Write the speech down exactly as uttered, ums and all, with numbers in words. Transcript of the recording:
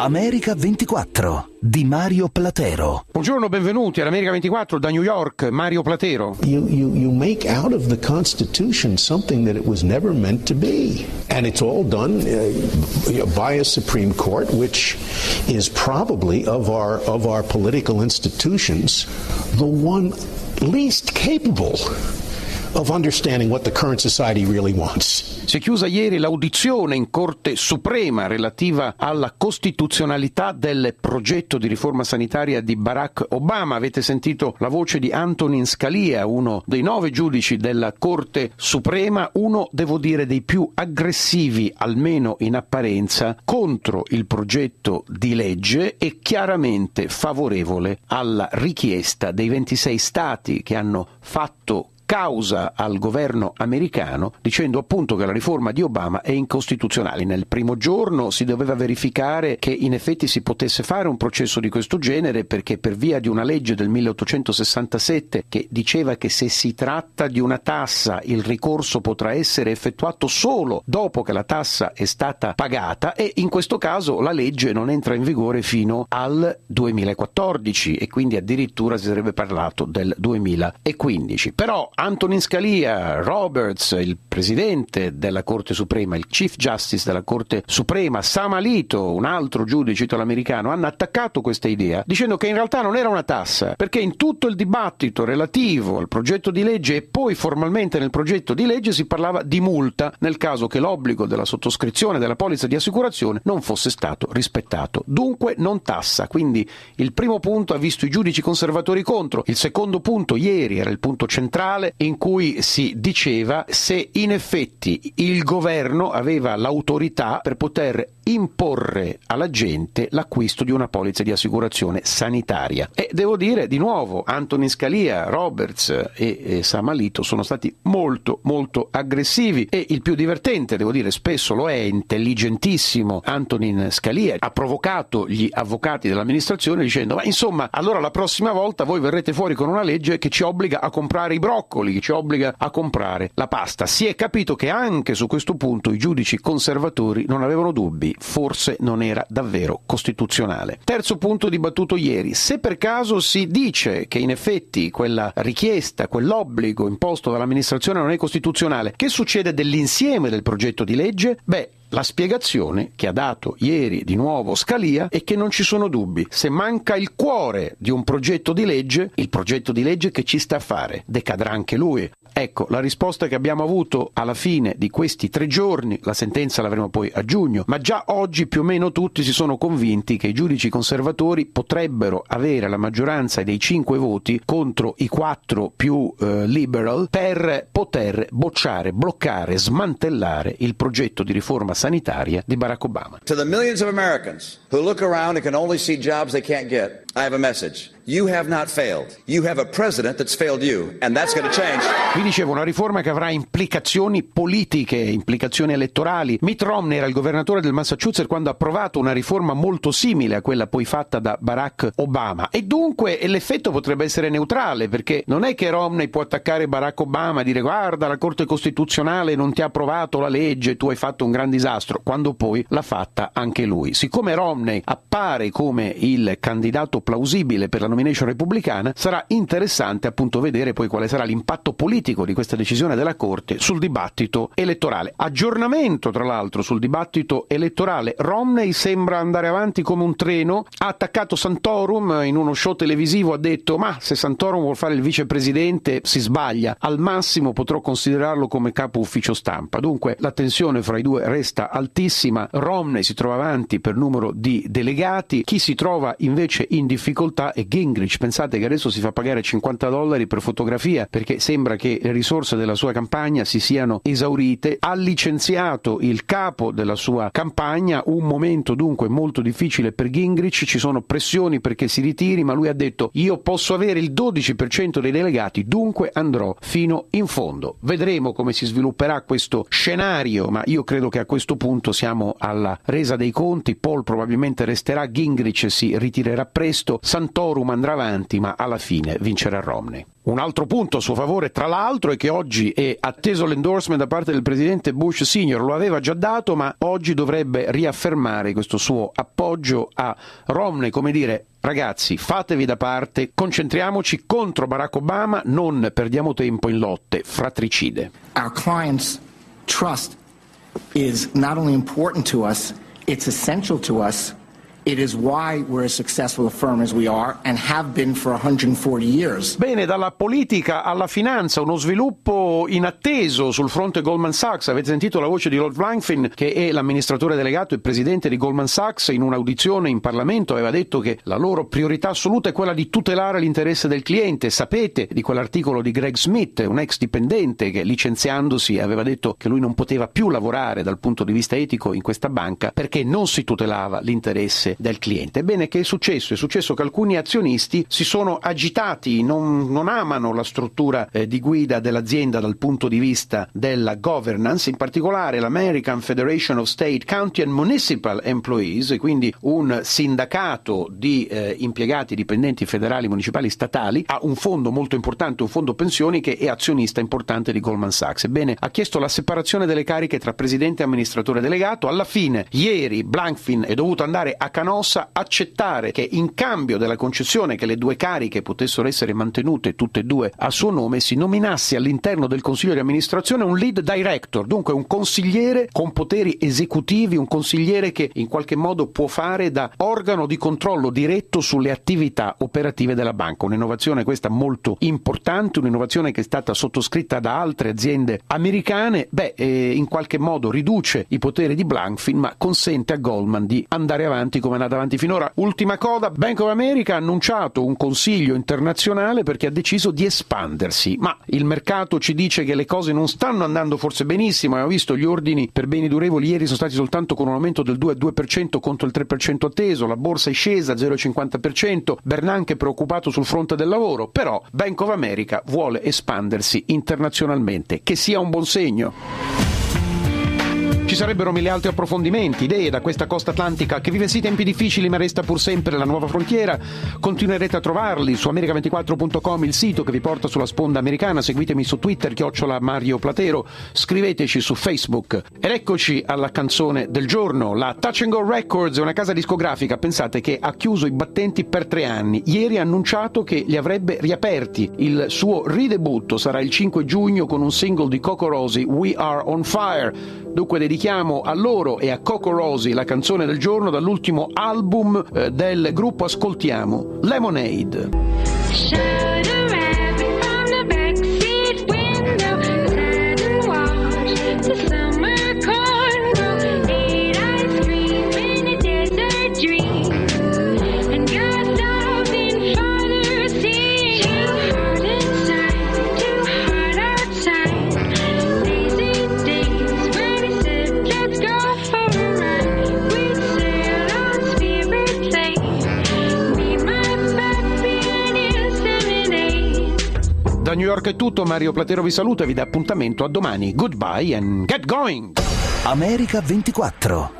America ventiquattro di Mario Platero. Buongiorno, benvenuti all'America ventiquattro da New York, Mario Platero. You, you, you make out of the Constitution something that it was never meant to be. And it's all done uh, by a Supreme Court, which is probably of our, of our political institutions, the one least capable of understanding what the current society really wants. Si è chiusa ieri l'audizione in Corte Suprema relativa alla costituzionalità del progetto di riforma sanitaria di Barack Obama. Avete sentito la voce di Antonin Scalia, uno dei nove giudici della Corte Suprema, uno, devo dire, dei più aggressivi, almeno in apparenza, contro il progetto di legge e chiaramente favorevole alla richiesta dei ventisei stati che hanno fatto causa al governo americano, dicendo appunto che la riforma di Obama è incostituzionale. Nel primo giorno si doveva verificare che in effetti si potesse fare un processo di questo genere, perché per via di una legge del milleottocentosessantasette che diceva che se si tratta di una tassa il ricorso potrà essere effettuato solo dopo che la tassa è stata pagata, e in questo caso la legge non entra in vigore fino al duemilaquattordici e quindi addirittura si sarebbe parlato del duemilaquindici. Però Antonin Scalia, Roberts, il presidente della Corte Suprema, il Chief Justice della Corte Suprema, Sam Alito, un altro giudice italoamericano, hanno attaccato questa idea dicendo che in realtà non era una tassa, perché in tutto il dibattito relativo al progetto di legge e poi formalmente nel progetto di legge si parlava di multa nel caso che l'obbligo della sottoscrizione della polizza di assicurazione non fosse stato rispettato. Dunque non tassa. Quindi il primo punto ha visto i giudici conservatori contro, il secondo punto ieri era il punto centrale, in cui si diceva se in effetti il governo aveva l'autorità per poter imporre alla gente l'acquisto di una polizza di assicurazione sanitaria. E devo dire di nuovo, Antonin Scalia, Roberts e, e Sam Alito sono stati molto molto aggressivi, e il più divertente, devo dire, spesso lo è, intelligentissimo Antonin Scalia, ha provocato gli avvocati dell'amministrazione dicendo: ma insomma, allora la prossima volta voi verrete fuori con una legge che ci obbliga a comprare i broccoli, che ci obbliga a comprare la pasta. Si è capito che anche su questo punto i giudici conservatori non avevano dubbi, forse non era davvero costituzionale. Terzo punto dibattuto ieri: se per caso si dice che in effetti quella richiesta, quell'obbligo imposto dall'amministrazione non è costituzionale, che succede dell'insieme del progetto di legge? Beh, la spiegazione che ha dato ieri di nuovo Scalia è che non ci sono dubbi. Se manca il cuore di un progetto di legge, il progetto di legge che ci sta a fare? Decadrà anche lui. Ecco, la risposta che abbiamo avuto alla fine di questi tre giorni, la sentenza l'avremo poi a giugno, ma già oggi più o meno tutti si sono convinti che i giudici conservatori potrebbero avere la maggioranza dei cinque voti contro i quattro più eh, liberal per poter bocciare, bloccare, smantellare il progetto di riforma sanitaria di Barack Obama. To the millions of Americans who look around and can only see jobs they can't get, I have a message. You have not failed. You have a president that's failed you, and that's going to change. Vi dicevo, una riforma che avrà implicazioni politiche, implicazioni elettorali. Mitt Romney era il governatore del Massachusetts quando ha approvato una riforma molto simile a quella poi fatta da Barack Obama, e dunque l'effetto potrebbe essere neutrale, perché non è che Romney può attaccare Barack Obama e dire: guarda, la Corte Costituzionale non ti ha approvato la legge, tu hai fatto un gran disastro, quando poi l'ha fatta anche lui. Siccome Romney appare come il candidato plausibile per la nomination repubblicana, sarà interessante appunto vedere poi quale sarà l'impatto politico di questa decisione della Corte sul dibattito elettorale. Aggiornamento tra l'altro sul dibattito elettorale: Romney sembra andare avanti come un treno, ha attaccato Santorum in uno show televisivo, ha detto: ma se Santorum vuol fare il vicepresidente si sbaglia, al massimo potrò considerarlo come capo ufficio stampa. Dunque la tensione fra i due resta altissima, Romney si trova avanti per numero di delegati, chi si trova invece in difficoltà è Gingrich. Pensate che adesso si fa pagare cinquanta dollari per fotografia perché sembra che le risorse della sua campagna si siano esaurite, ha licenziato il capo della sua campagna, un momento dunque molto difficile per Gingrich, ci sono pressioni perché si ritiri, ma lui ha detto: io posso avere il dodici per cento dei delegati, dunque andrò fino in fondo. Vedremo come si svilupperà questo scenario, ma io credo che a questo punto siamo alla resa dei conti. Paul probabilmente resterà, Gingrich si ritirerà presto. visto Santorum andrà avanti, ma alla fine vincerà Romney. Un altro punto a suo favore, tra l'altro, è che oggi è atteso l'endorsement da parte del presidente Bush senior, lo aveva già dato, ma oggi dovrebbe riaffermare questo suo appoggio a Romney, come dire: ragazzi, fatevi da parte, concentriamoci contro Barack Obama, non perdiamo tempo in lotte fratricide. Our clients' trust is not only important to us, it's essential to us. It is why we're as successful a firm as we are and have been for one hundred forty years. Bene, dalla politica alla finanza, uno sviluppo inatteso sul fronte Goldman Sachs. Avete sentito la voce di Lord Blankfein, che è l'amministratore delegato e presidente di Goldman Sachs. In un'audizione in Parlamento aveva detto che la loro priorità assoluta è quella di tutelare l'interesse del cliente. Sapete di quell'articolo di Greg Smith, un ex dipendente che licenziandosi aveva detto che lui non poteva più lavorare dal punto di vista etico in questa banca perché non si tutelava l'interesse del cliente. Ebbene, che è successo? È successo che alcuni azionisti si sono agitati, non, non amano la struttura eh, di guida dell'azienda dal punto di vista della governance, in particolare l'American Federation of State, County and Municipal Employees, quindi un sindacato di eh, impiegati dipendenti federali, municipali, statali, ha un fondo molto importante, un fondo pensioni, che è azionista importante di Goldman Sachs. Ebbene, ha chiesto la separazione delle cariche tra presidente e amministratore delegato. Alla fine, ieri, Blankfein è dovuto andare a Canossa, accettare che in cambio della concessione che le due cariche potessero essere mantenute tutte e due a suo nome, si nominasse all'interno del consiglio di amministrazione un lead director, dunque un consigliere con poteri esecutivi, un consigliere che in qualche modo può fare da organo di controllo diretto sulle attività operative della banca. Un'innovazione questa molto importante, un'innovazione che è stata sottoscritta da altre aziende americane. Beh, eh, in qualche modo riduce i poteri di Blankfein, ma consente a Goldman di andare avanti come è andata avanti finora. Ultima coda: Bank of America ha annunciato un consiglio internazionale perché ha deciso di espandersi, ma il mercato ci dice che le cose non stanno andando forse benissimo. Abbiamo visto gli ordini per beni durevoli ieri sono stati soltanto con un aumento del due virgola due per cento contro il tre per cento atteso, la borsa è scesa zero virgola cinquanta per cento, Bernanke è preoccupato sul fronte del lavoro, però Bank of America vuole espandersi internazionalmente, che sia un buon segno. Ci sarebbero mille altri approfondimenti, idee da questa costa atlantica che vive sì tempi difficili ma resta pur sempre la nuova frontiera. Continuerete a trovarli su america ventiquattro punto com, il sito che vi porta sulla sponda americana. Seguitemi su Twitter, chiocciola Mario Platero, scriveteci su Facebook. Ed eccoci alla canzone del giorno. La Touch and Go Records è una casa discografica, pensate, che ha chiuso i battenti per tre anni. Ieri ha annunciato che li avrebbe riaperti. Il suo ridebutto sarà il cinque giugno con un single di Coco Rosie, We Are On Fire. Dunque dedichiamo a loro e a Coco Rosie la canzone del giorno dall'ultimo album eh, del gruppo. Ascoltiamo Lemonade. Da New York è tutto, Mario Platero vi saluta e vi dà appuntamento a domani. Goodbye and get going! America ventiquattro